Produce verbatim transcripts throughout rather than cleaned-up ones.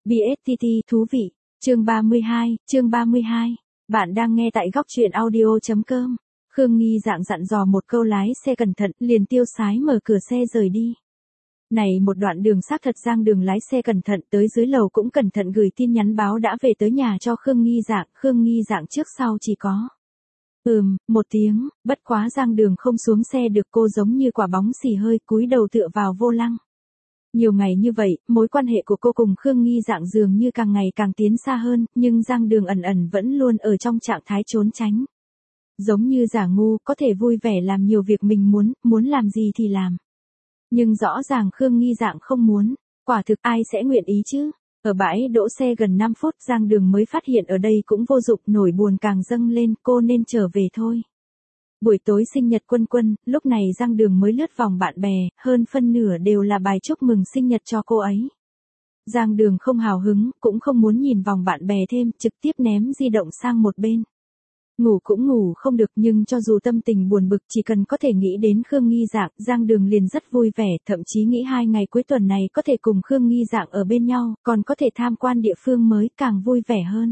bê ét tê tê thú vị. Chương ba mươi hai, chương ba mươi hai. Bạn đang nghe tại góc truyện audio chấm com. Khương Nghi Dạng dặn dò một câu lái xe cẩn thận, liền tiêu sái mở cửa xe rời đi. Này một đoạn đường xác thật Giang Đường lái xe cẩn thận, tới dưới lầu cũng cẩn thận gửi tin nhắn báo đã về tới nhà cho Khương Nghi Dạng, Khương Nghi Dạng trước sau chỉ có ừm, một tiếng, bất quá Giang Đường không xuống xe được, cô giống như quả bóng xì hơi cúi đầu tựa vào vô lăng. Nhiều ngày như vậy, mối quan hệ của cô cùng Khương Nghi Dạng dường như càng ngày càng tiến xa hơn, nhưng Giang Đường ẩn ẩn vẫn luôn ở trong trạng thái trốn tránh. Giống như giả ngu, có thể vui vẻ làm nhiều việc mình muốn, muốn làm gì thì làm. Nhưng rõ ràng Khương Nghi Dạng không muốn, quả thực ai sẽ nguyện ý chứ. Ở bãi đỗ xe gần năm phút Giang Đường mới phát hiện ở đây cũng vô dụng, nổi buồn càng dâng lên, cô nên trở về thôi. Buổi tối sinh nhật Quân Quân, lúc này Giang Đường mới lướt vòng bạn bè, hơn phân nửa đều là bài chúc mừng sinh nhật cho cô ấy. Giang Đường không hào hứng, cũng không muốn nhìn vòng bạn bè thêm, trực tiếp ném di động sang một bên. Ngủ cũng ngủ không được, nhưng cho dù tâm tình buồn bực, chỉ cần có thể nghĩ đến Khương Nghi Dạng, Giang Đường liền rất vui vẻ, thậm chí nghĩ hai ngày cuối tuần này có thể cùng Khương Nghi Dạng ở bên nhau, còn có thể tham quan địa phương mới, càng vui vẻ hơn.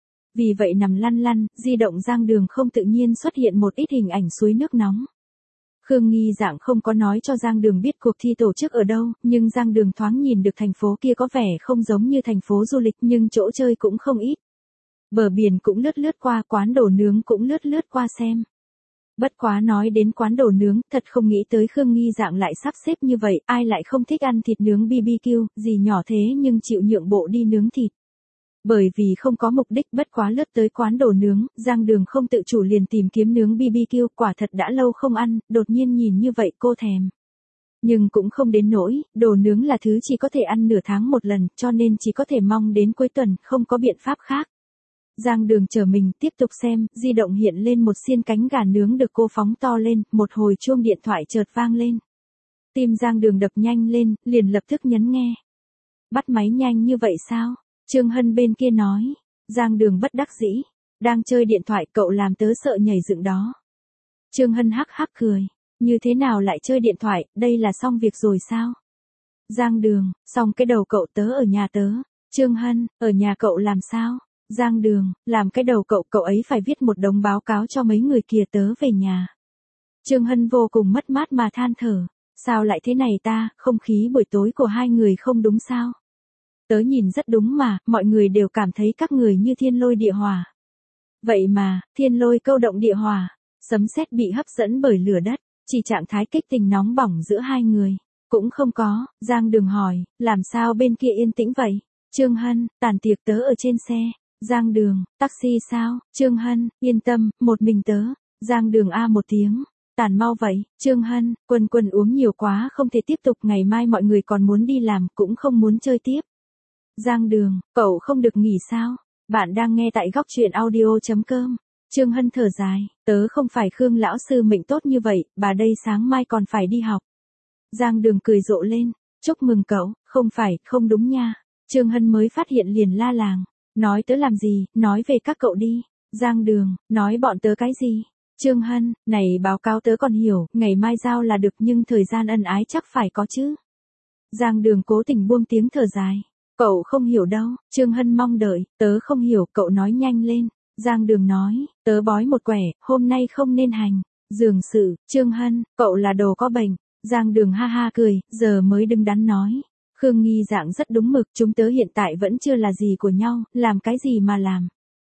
Vì vậy nằm lăn lăn, di động Giang Đường không tự nhiên xuất hiện một ít hình ảnh suối nước nóng. Khương Nghi Dạng không có nói cho Giang Đường biết cuộc thi tổ chức ở đâu, nhưng Giang Đường thoáng nhìn được thành phố kia có vẻ không giống như thành phố du lịch, nhưng chỗ chơi cũng không ít. Bờ biển cũng lướt lướt qua, quán đồ nướng cũng lướt lướt qua xem. Bất quá nói đến quán đồ nướng, thật không nghĩ tới Khương Nghi Dạng lại sắp xếp như vậy, ai lại không thích ăn thịt nướng bê bê kiu, gì nhỏ thế nhưng chịu nhượng bộ đi nướng thịt. Bởi vì không có mục đích, bất quá lướt tới quán đồ nướng, Giang Đường không tự chủ liền tìm kiếm nướng bê bê kiu, quả thật đã lâu không ăn, đột nhiên nhìn như vậy cô thèm. Nhưng cũng không đến nỗi, đồ nướng là thứ chỉ có thể ăn nửa tháng một lần, cho nên chỉ có thể mong đến cuối tuần, không có biện pháp khác. Giang Đường chờ mình tiếp tục xem, di động hiện lên một xiên cánh gà nướng được cô phóng to lên, một hồi chuông điện thoại chợt vang lên. Tim Giang Đường đập nhanh lên, liền lập tức nhấn nghe. Bắt máy nhanh như vậy sao? Trương Hân bên kia nói. Giang Đường bất đắc dĩ. Đang chơi điện thoại, cậu làm tớ sợ nhảy dựng đó. Trương Hân hắc hắc cười. Như thế nào lại chơi điện thoại, đây là xong việc rồi sao? Giang Đường, xong cái đầu cậu, tớ ở nhà tớ. Trương Hân, ở nhà cậu làm sao? Giang Đường, làm cái đầu cậu, cậu ấy phải viết một đống báo cáo cho mấy người kia, tớ về nhà. Trương Hân vô cùng mất mát mà than thở. Sao lại thế này ta, không khí buổi tối của hai người không đúng sao? Tớ nhìn rất đúng mà, mọi người đều cảm thấy các người như thiên lôi địa hỏa. Vậy mà, thiên lôi câu động địa hỏa, sấm sét bị hấp dẫn bởi lửa đất, chỉ trạng thái kích tình nóng bỏng giữa hai người. Cũng không có, Giang Đường hỏi, làm sao bên kia yên tĩnh vậy? Trương Hân, tàn tiệc tớ ở trên xe. Giang Đường, taxi sao? Trương Hân, yên tâm, một mình tớ. Giang Đường a một tiếng. Tàn mau vậy. Trương Hân, Quân Quân uống nhiều quá không thể tiếp tục, ngày mai mọi người còn muốn đi làm, cũng không muốn chơi tiếp. Giang Đường, cậu không được nghỉ sao? Bạn đang nghe tại góc truyện audio chấm com. Trương Hân thở dài, tớ không phải Khương lão sư mệnh tốt như vậy, bà đây sáng mai còn phải đi học. Giang Đường cười rộ lên, chúc mừng cậu, không phải, không đúng nha. Trương Hân mới phát hiện liền la làng. Nói tớ làm gì, nói về các cậu đi. Giang Đường, nói bọn tớ cái gì? Trương Hân, này báo cáo tớ còn hiểu, ngày mai giao là được nhưng thời gian ân ái chắc phải có chứ. Giang Đường cố tình buông tiếng thở dài. Cậu không hiểu đâu. Trương Hân mong đợi, tớ không hiểu, cậu nói nhanh lên. Giang Đường nói, tớ bói một quẻ, hôm nay không nên hành. Dường sự, Trương Hân, cậu là đồ có bệnh. Giang Đường ha ha cười, giờ mới đứng đắn nói. Khương Nghi Dạng rất đúng mực, chúng tớ hiện tại vẫn chưa là gì của nhau, làm cái gì mà làm.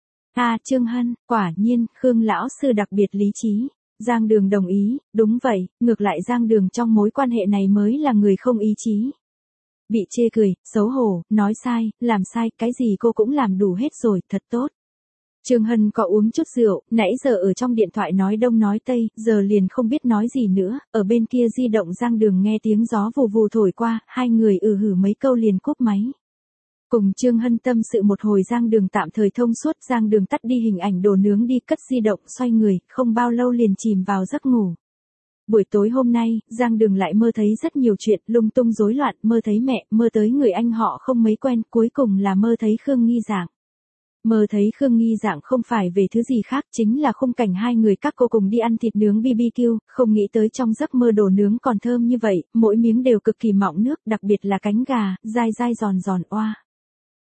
À Trương Hân, quả nhiên, Khương lão sư đặc biệt lý trí. Giang Đường đồng ý, đúng vậy, ngược lại Giang Đường trong mối quan hệ này mới là người không ý chí. Bị chê cười, xấu hổ, nói sai, làm sai, cái gì cô cũng làm đủ hết rồi, thật tốt. Trương Hân có uống chút rượu, nãy giờ ở trong điện thoại nói đông nói tây, giờ liền không biết nói gì nữa, ở bên kia di động Giang Đường nghe tiếng gió vù vù thổi qua, hai người ừ hử mấy câu liền cúp máy. Cùng Trương Hân tâm sự một hồi Giang Đường tạm thời thông suốt, Giang Đường tắt đi hình ảnh đồ nướng đi, cất di động, xoay người, không bao lâu liền chìm vào giấc ngủ. Buổi tối hôm nay, Giang Đường lại mơ thấy rất nhiều chuyện, lung tung rối loạn, mơ thấy mẹ, mơ tới người anh họ không mấy quen, cuối cùng là mơ thấy Khương Nghi Dạng. Mơ thấy Khương Nghi Dạng không phải về thứ gì khác, chính là khung cảnh hai người các cô cùng đi ăn thịt nướng bê bê kiu, không nghĩ tới trong giấc mơ đồ nướng còn thơm như vậy, mỗi miếng đều cực kỳ mọng nước, đặc biệt là cánh gà, dai dai giòn giòn oa.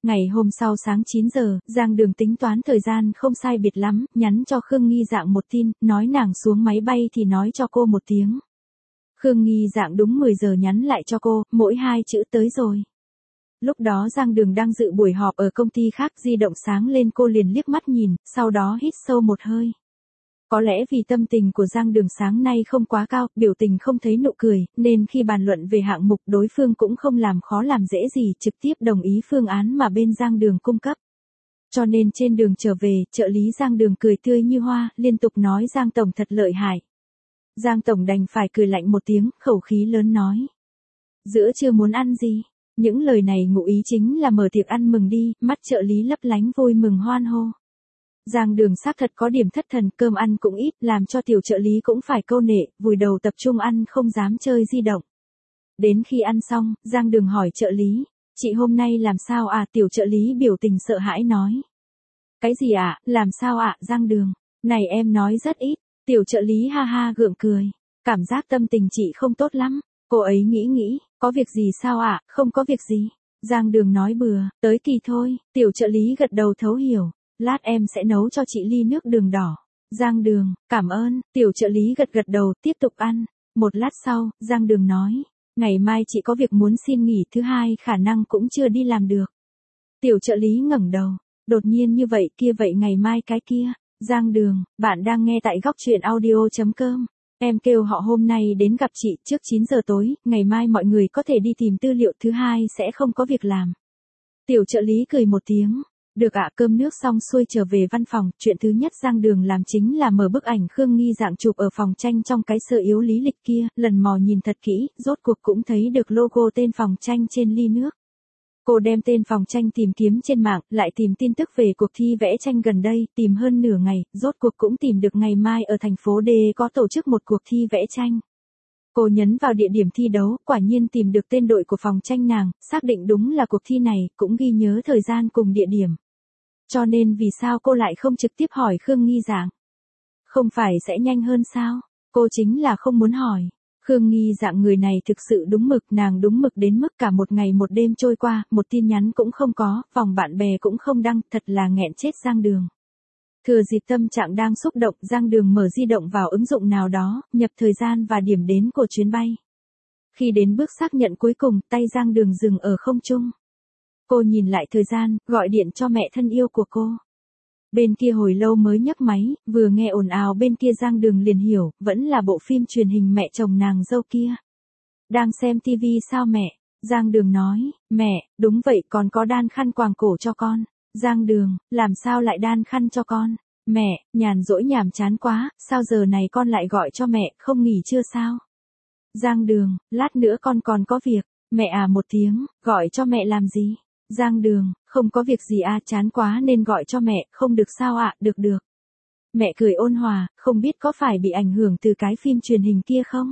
Ngày hôm sau sáng chín giờ, Giang Đường tính toán thời gian không sai biệt lắm, nhắn cho Khương Nghi Dạng một tin, nói nàng xuống máy bay thì nói cho cô một tiếng. Khương Nghi Dạng đúng mười giờ nhắn lại cho cô, mỗi hai chữ tới rồi. Lúc đó Giang Đường đang dự buổi họp ở công ty khác, di động sáng lên cô liền liếc mắt nhìn, sau đó hít sâu một hơi. Có lẽ vì tâm tình của Giang Đường sáng nay không quá cao, biểu tình không thấy nụ cười, nên khi bàn luận về hạng mục đối phương cũng không làm khó làm dễ gì, trực tiếp đồng ý phương án mà bên Giang Đường cung cấp. Cho nên trên đường trở về, trợ lý Giang Đường cười tươi như hoa, liên tục nói Giang Tổng thật lợi hại. Giang Tổng đành phải cười lạnh một tiếng, khẩu khí lớn nói. Giữa trưa muốn ăn gì? Những lời này ngụ ý chính là mở tiệc ăn mừng đi, mắt trợ lý lấp lánh vui mừng hoan hô. Giang Đường xác thật có điểm thất thần, cơm ăn cũng ít, làm cho tiểu trợ lý cũng phải câu nệ, vùi đầu tập trung ăn không dám chơi di động. Đến khi ăn xong, Giang Đường hỏi trợ lý, chị hôm nay làm sao à? Tiểu trợ lý biểu tình sợ hãi nói. Cái gì ạ, à? Làm sao ạ, à? Giang Đường, này em nói rất ít, tiểu trợ lý ha ha gượng cười, cảm giác tâm tình chị không tốt lắm, cô ấy nghĩ nghĩ, có việc gì sao ạ, à? Không có việc gì. Giang Đường nói bừa, tới kỳ thôi, tiểu trợ lý gật đầu thấu hiểu. Lát em sẽ nấu cho chị ly nước đường đỏ. Giang Đường, cảm ơn, tiểu trợ lý gật gật đầu, tiếp tục ăn. Một lát sau, Giang Đường nói, ngày mai chị có việc muốn xin nghỉ, thứ hai khả năng cũng chưa đi làm được. Tiểu trợ lý ngẩng đầu, đột nhiên như vậy kia vậy ngày mai cái kia. Giang Đường, bạn đang nghe tại góc truyện audio.com. Em kêu họ hôm nay đến gặp chị trước chín giờ tối, ngày mai mọi người có thể đi tìm tư liệu, thứ hai sẽ không có việc làm. Tiểu trợ lý cười một tiếng. Được ạ, cơm nước xong xuôi trở về văn phòng, chuyện thứ nhất Giang Đường làm chính là mở bức ảnh Khương Nghi Dạng chụp ở phòng tranh trong cái sơ yếu lý lịch kia, lần mò nhìn thật kỹ, rốt cuộc cũng thấy được logo tên phòng tranh trên ly nước. Cô đem tên phòng tranh tìm kiếm trên mạng, lại tìm tin tức về cuộc thi vẽ tranh gần đây, tìm hơn nửa ngày, rốt cuộc cũng tìm được ngày mai ở thành phố D có tổ chức một cuộc thi vẽ tranh. Cô nhấn vào địa điểm thi đấu, quả nhiên tìm được tên đội của phòng tranh nàng, xác định đúng là cuộc thi này, cũng ghi nhớ thời gian cùng địa điểm. Cho nên vì sao cô lại không trực tiếp hỏi Khương Nghi Dạng? Không phải sẽ nhanh hơn sao? Cô chính là không muốn hỏi. Khương Nghi Dạng người này thực sự đúng mực, nàng đúng mực đến mức cả một ngày một đêm trôi qua, một tin nhắn cũng không có, vòng bạn bè cũng không đăng, thật là nghẹn chết Giang Đường. Thừa dịp tâm trạng đang xúc động, Giang Đường mở di động vào ứng dụng nào đó, nhập thời gian và điểm đến của chuyến bay. Khi đến bước xác nhận cuối cùng, tay Giang Đường dừng ở không trung. Cô nhìn lại thời gian, gọi điện cho mẹ thân yêu của cô. Bên kia hồi lâu mới nhấc máy, vừa nghe ồn ào bên kia Giang Đường liền hiểu, vẫn là bộ phim truyền hình mẹ chồng nàng dâu kia. Đang xem tivi sao mẹ? Giang Đường nói, mẹ, đúng vậy, còn có đan khăn quàng cổ cho con. Giang Đường, làm sao lại đan khăn cho con? Mẹ, nhàn rỗi nhàm chán quá, sao giờ này con lại gọi cho mẹ, không nghỉ chưa sao? Giang Đường, lát nữa con còn có việc. Mẹ à một tiếng, gọi cho mẹ làm gì? Giang Đường, không có việc gì à, chán quá nên gọi cho mẹ, không được sao ạ, à? Được được. Mẹ cười ôn hòa, không biết có phải bị ảnh hưởng từ cái phim truyền hình kia không?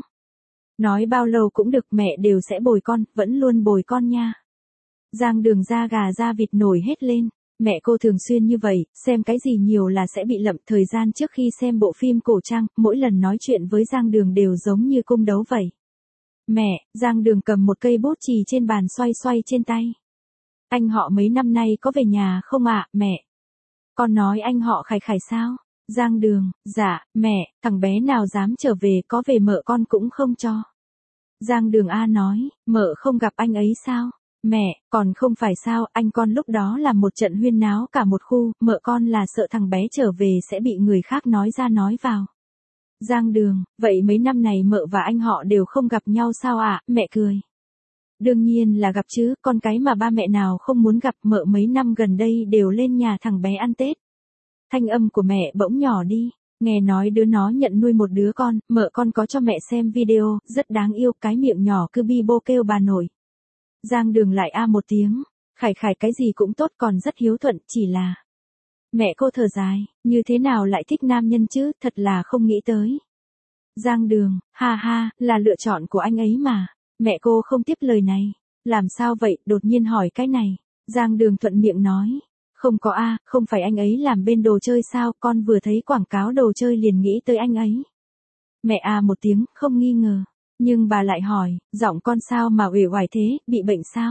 Nói bao lâu cũng được, mẹ đều sẽ bồi con, vẫn luôn bồi con nha. Giang Đường da gà da vịt nổi hết lên, mẹ cô thường xuyên như vậy, xem cái gì nhiều là sẽ bị lậm. Thời gian trước khi xem bộ phim cổ trang, mỗi lần nói chuyện với Giang Đường đều giống như cung đấu vậy. Mẹ, Giang Đường cầm một cây bút chì trên bàn xoay xoay trên tay. Anh họ mấy năm nay có về nhà không ạ, à, mẹ? Con nói anh họ Khải Khải sao? Giang Đường, dạ, mẹ, thằng bé nào dám trở về, có về mợ con cũng không cho. Giang Đường A nói, mợ không gặp anh ấy sao? Mẹ, còn không phải sao, anh con lúc đó làm một trận huyên náo cả một khu, mợ con là sợ thằng bé trở về sẽ bị người khác nói ra nói vào. Giang Đường, vậy mấy năm này mợ và anh họ đều không gặp nhau sao ạ, à? Mẹ cười. Đương nhiên là gặp chứ, con cái mà ba mẹ nào không muốn gặp, mợ mấy năm gần đây đều lên nhà thằng bé ăn Tết. Thanh âm của mẹ bỗng nhỏ đi, nghe nói đứa nó nhận nuôi một đứa con, mợ con có cho mẹ xem video, rất đáng yêu, cái miệng nhỏ cứ bi bô kêu bà nội. Giang Đường lại a một tiếng, Khải Khải cái gì cũng tốt, còn rất hiếu thuận, chỉ là... Mẹ cô thở dài, như thế nào lại thích nam nhân chứ, thật là không nghĩ tới. Giang Đường, ha ha, là lựa chọn của anh ấy mà. Mẹ cô không tiếp lời này. Làm sao vậy, đột nhiên hỏi cái này. Giang Đường thuận miệng nói. Không có a, không phải anh ấy làm bên đồ chơi sao, con vừa thấy quảng cáo đồ chơi liền nghĩ tới anh ấy. Mẹ à một tiếng, không nghi ngờ. Nhưng bà lại hỏi, giọng con sao mà uể oải thế, bị bệnh sao?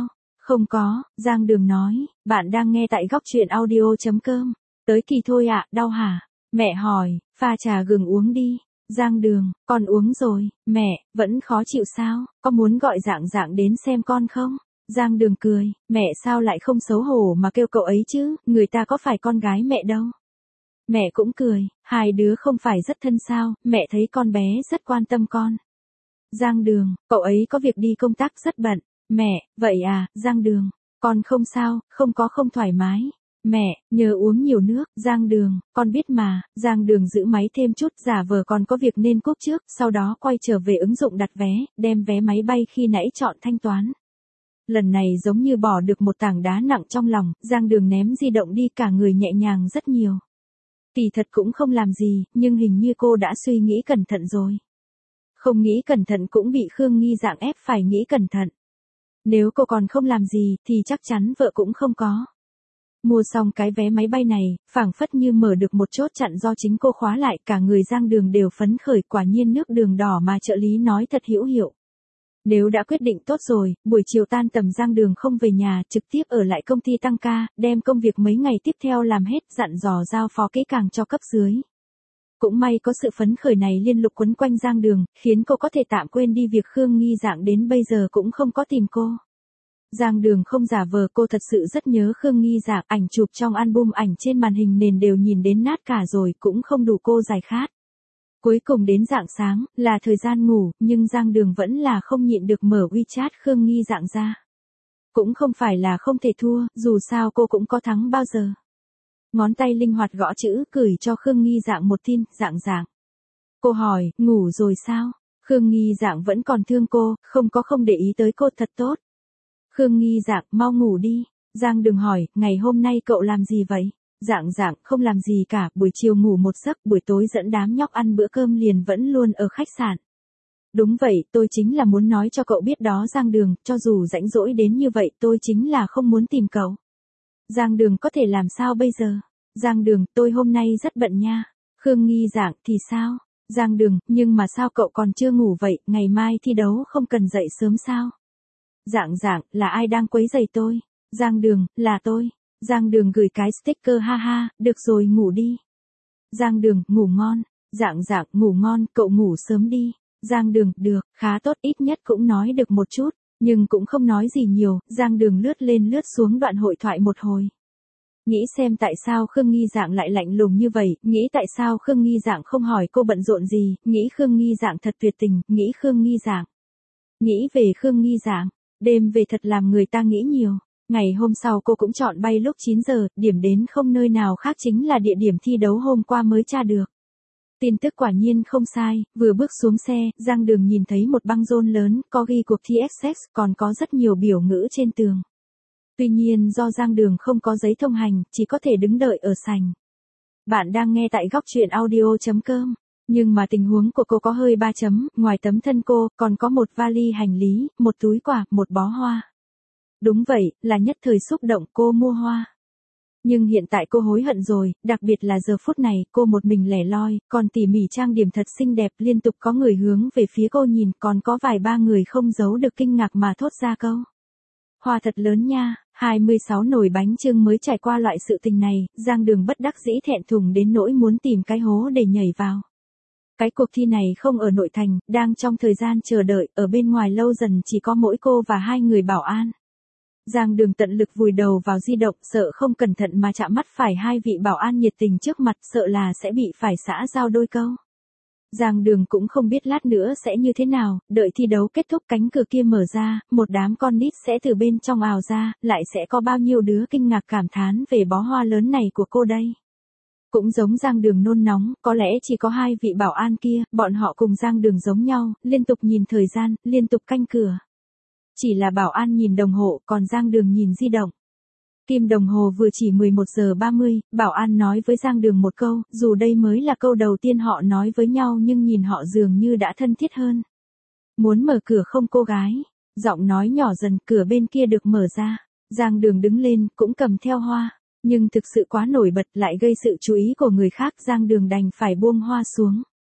Không có, Giang Đường nói, bạn đang nghe tại góc truyện audio.com. Tới kỳ thôi ạ, à, đau hả? Mẹ hỏi, pha trà gừng uống đi. Giang Đường, con uống rồi, mẹ, vẫn khó chịu sao, có muốn gọi Dạng Dạng đến xem con không? Giang Đường cười, mẹ sao lại không xấu hổ mà kêu cậu ấy chứ, người ta có phải con gái mẹ đâu. Mẹ cũng cười, hai đứa không phải rất thân sao, mẹ thấy con bé rất quan tâm con. Giang Đường, cậu ấy có việc đi công tác rất bận. Mẹ, vậy à, Giang Đường, con không sao, không có không thoải mái. Mẹ, nhớ uống nhiều nước, Giang Đường, con biết mà. Giang Đường giữ máy thêm chút, giả vờ còn có việc nên cúp trước, sau đó quay trở về ứng dụng đặt vé, đem vé máy bay khi nãy chọn thanh toán. Lần này giống như bỏ được một tảng đá nặng trong lòng, Giang Đường ném di động đi, cả người nhẹ nhàng rất nhiều. Kỳ thật cũng không làm gì, nhưng hình như cô đã suy nghĩ cẩn thận rồi. Không nghĩ cẩn thận cũng bị Khương Nghi Dạng ép phải nghĩ cẩn thận. Nếu cô còn không làm gì thì chắc chắn vợ cũng không có. Mua xong cái vé máy bay này, phảng phất như mở được một chốt chặn do chính cô khóa lại, cả người Giang Đường đều phấn khởi, quả nhiên nước đường đỏ mà trợ lý nói thật hữu hiệu. Nếu đã quyết định tốt rồi, buổi chiều tan tầm Giang Đường không về nhà, trực tiếp ở lại công ty tăng ca, đem công việc mấy ngày tiếp theo làm hết, dặn dò giao phó kỹ càng cho cấp dưới. Cũng may có sự phấn khởi này liên lục quấn quanh Giang Đường, khiến cô có thể tạm quên đi việc Khương Nghi Dạng đến bây giờ cũng không có tìm cô. Giang Đường không giả vờ, cô thật sự rất nhớ Khương Nghi Dạng, ảnh chụp trong album ảnh trên màn hình nền đều nhìn đến nát cả rồi, cũng không đủ cô giải khát. Cuối cùng đến rạng sáng, là thời gian ngủ, nhưng Giang Đường vẫn là không nhịn được mở WeChat Khương Nghi Dạng ra. Cũng không phải là không thể thua, dù sao cô cũng có thắng bao giờ. Ngón tay linh hoạt gõ chữ, gửi cho Khương Nghi Dạng một tin, Dạng Dạng. Cô hỏi, ngủ rồi sao? Khương Nghi Dạng vẫn còn thương cô, không có không để ý tới cô, thật tốt. Khương Nghi Dạng, mau ngủ đi. Giang Đường hỏi, ngày hôm nay cậu làm gì vậy? Dạng Dạng, không làm gì cả, buổi chiều ngủ một giấc, buổi tối dẫn đám nhóc ăn bữa cơm liền vẫn luôn ở khách sạn. Đúng vậy, tôi chính là muốn nói cho cậu biết đó Giang Đường, cho dù rãnh rỗi đến như vậy tôi chính là không muốn tìm cậu. Giang Đường, có thể làm sao bây giờ? Giang Đường, tôi hôm nay rất bận nha. Khương Nghi Dạng, thì sao? Giang Đường, nhưng mà sao cậu còn chưa ngủ vậy, ngày mai thi đấu không cần dậy sớm sao? Dạng Dạng, là ai đang quấy rầy tôi? Giang Đường, là tôi. Giang Đường gửi cái sticker ha ha, được rồi ngủ đi. Giang Đường, ngủ ngon. Dạng Dạng, ngủ ngon, cậu ngủ sớm đi. Giang Đường, được, khá tốt, ít nhất cũng nói được một chút, nhưng cũng không nói gì nhiều. Giang Đường lướt lên lướt xuống đoạn hội thoại một hồi. Nghĩ xem tại sao Khương Nghi Dạng lại lạnh lùng như vậy, nghĩ tại sao Khương Nghi Dạng không hỏi cô bận rộn gì, nghĩ Khương Nghi Dạng thật tuyệt tình, nghĩ Khương Nghi Dạng. Nghĩ về Khương Nghi Dạng, đêm về thật làm người ta nghĩ nhiều. Ngày hôm sau cô cũng chọn bay lúc chín giờ, điểm đến không nơi nào khác chính là địa điểm thi đấu hôm qua mới tra được. Tin tức quả nhiên không sai, vừa bước xuống xe, Giang Đường nhìn thấy một băng rôn lớn, có ghi cuộc thi ét ét, còn có rất nhiều biểu ngữ trên tường. Tuy nhiên do Giang Đường không có giấy thông hành, chỉ có thể đứng đợi ở sảnh. Bạn đang nghe tại góc truyện audio.com. Nhưng mà tình huống của cô có hơi ba chấm, ngoài tấm thân cô, còn có một vali hành lý, một túi quà, một bó hoa. Đúng vậy, là nhất thời xúc động cô mua hoa. Nhưng hiện tại cô hối hận rồi, đặc biệt là giờ phút này, cô một mình lẻ loi, còn tỉ mỉ trang điểm thật xinh đẹp, liên tục có người hướng về phía cô nhìn, còn có vài ba người không giấu được kinh ngạc mà thốt ra câu. Hoa thật lớn nha. hai mươi sáu nồi bánh chưng mới trải qua loại sự tình này, Giang Đường bất đắc dĩ thẹn thùng đến nỗi muốn tìm cái hố để nhảy vào. Cái cuộc thi này không ở nội thành, đang trong thời gian chờ đợi, ở bên ngoài lâu dần chỉ có mỗi cô và hai người bảo an. Giang Đường tận lực vùi đầu vào di động, sợ không cẩn thận mà chạm mắt phải hai vị bảo an nhiệt tình trước mặt, sợ là sẽ bị phải xã giao đôi câu. Giang Đường cũng không biết lát nữa sẽ như thế nào, đợi thi đấu kết thúc cánh cửa kia mở ra, một đám con nít sẽ từ bên trong ào ra, lại sẽ có bao nhiêu đứa kinh ngạc cảm thán về bó hoa lớn này của cô đây. Cũng giống Giang Đường nôn nóng, có lẽ chỉ có hai vị bảo an kia, bọn họ cùng Giang Đường giống nhau, liên tục nhìn thời gian, liên tục canh cửa. Chỉ là bảo an nhìn đồng hồ, còn Giang Đường nhìn di động. Kim đồng hồ vừa chỉ mười một giờ ba mươi, bảo an nói với Giang Đường một câu, dù đây mới là câu đầu tiên họ nói với nhau nhưng nhìn họ dường như đã thân thiết hơn. Muốn mở cửa không cô gái? Giọng nói nhỏ dần, cửa bên kia được mở ra. Giang Đường đứng lên, cũng cầm theo hoa. Nhưng thực sự quá nổi bật lại gây sự chú ý của người khác, Giang Đường đành phải buông hoa xuống.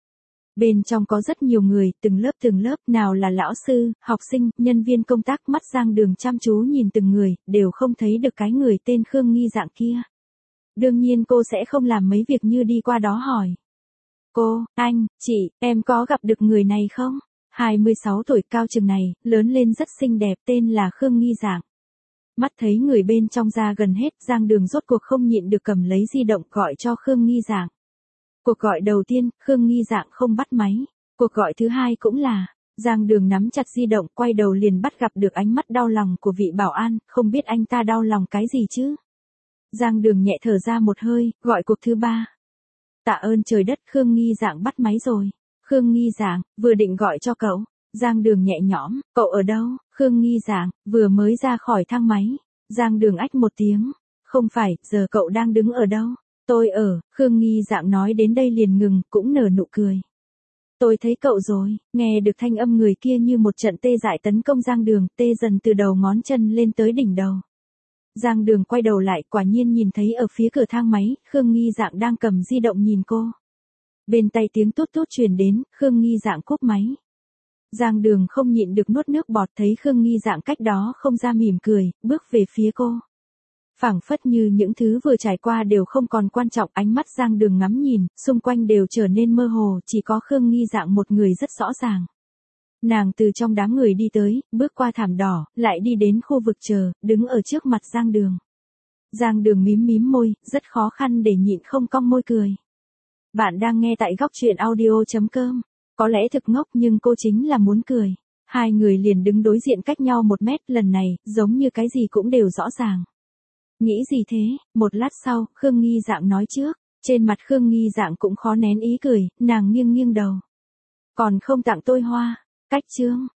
Bên trong có rất nhiều người, từng lớp từng lớp, nào là lão sư, học sinh, nhân viên công tác, mắt Giang Đường chăm chú nhìn từng người, đều không thấy được cái người tên Khương Nghi Dạng kia. Đương nhiên cô sẽ không làm mấy việc như đi qua đó hỏi. Cô, anh, chị, em có gặp được người này không? hai mươi sáu tuổi, cao chừng này, lớn lên rất xinh đẹp, tên là Khương Nghi Dạng. Mắt thấy người bên trong ra gần hết, Giang Đường rốt cuộc không nhịn được cầm lấy di động gọi cho Khương Nghi Dạng. Cuộc gọi đầu tiên, Khương Nghi Dạng không bắt máy. Cuộc gọi thứ hai cũng là, Giang Đường nắm chặt di động, quay đầu liền bắt gặp được ánh mắt đau lòng của vị bảo an, không biết anh ta đau lòng cái gì chứ. Giang Đường nhẹ thở ra một hơi, gọi cuộc thứ ba. Tạ ơn trời đất, Khương Nghi Dạng bắt máy rồi. Khương Nghi Dạng, vừa định gọi cho cậu. Giang Đường nhẹ nhõm, cậu ở đâu? Khương Nghi Dạng, vừa mới ra khỏi thang máy. Giang Đường ách một tiếng. Không phải, giờ cậu đang đứng ở đâu? Tôi ở, Khương Nghi Dạng nói đến đây liền ngừng, cũng nở nụ cười. Tôi thấy cậu rồi, nghe được thanh âm người kia như một trận tê dại tấn công Giang Đường, tê dần từ đầu ngón chân lên tới đỉnh đầu. Giang Đường quay đầu lại, quả nhiên nhìn thấy ở phía cửa thang máy, Khương Nghi Dạng đang cầm di động nhìn cô. Bên tay tiếng tút tút truyền đến, Khương Nghi Dạng cúp máy. Giang Đường không nhịn được nuốt nước bọt, thấy Khương Nghi Dạng cách đó không ra mỉm cười, bước về phía cô. Phảng phất như những thứ vừa trải qua đều không còn quan trọng, ánh mắt Giang Đường ngắm nhìn, xung quanh đều trở nên mơ hồ, chỉ có Khương Nghi Dạng một người rất rõ ràng. Nàng từ trong đám người đi tới, bước qua thảm đỏ, lại đi đến khu vực chờ, đứng ở trước mặt Giang Đường. Giang Đường mím mím môi, rất khó khăn để nhịn không cong môi cười. Bạn đang nghe tại góc truyện audio chấm com. Có lẽ thực ngốc nhưng cô chính là muốn cười. Hai người liền đứng đối diện cách nhau một mét, lần này, giống như cái gì cũng đều rõ ràng. Nghĩ gì thế? Một lát sau, Khương Nghi Dạng nói trước. Trên mặt Khương Nghi Dạng cũng khó nén ý cười, nàng nghiêng nghiêng đầu. Còn không tặng tôi hoa. Cách chương.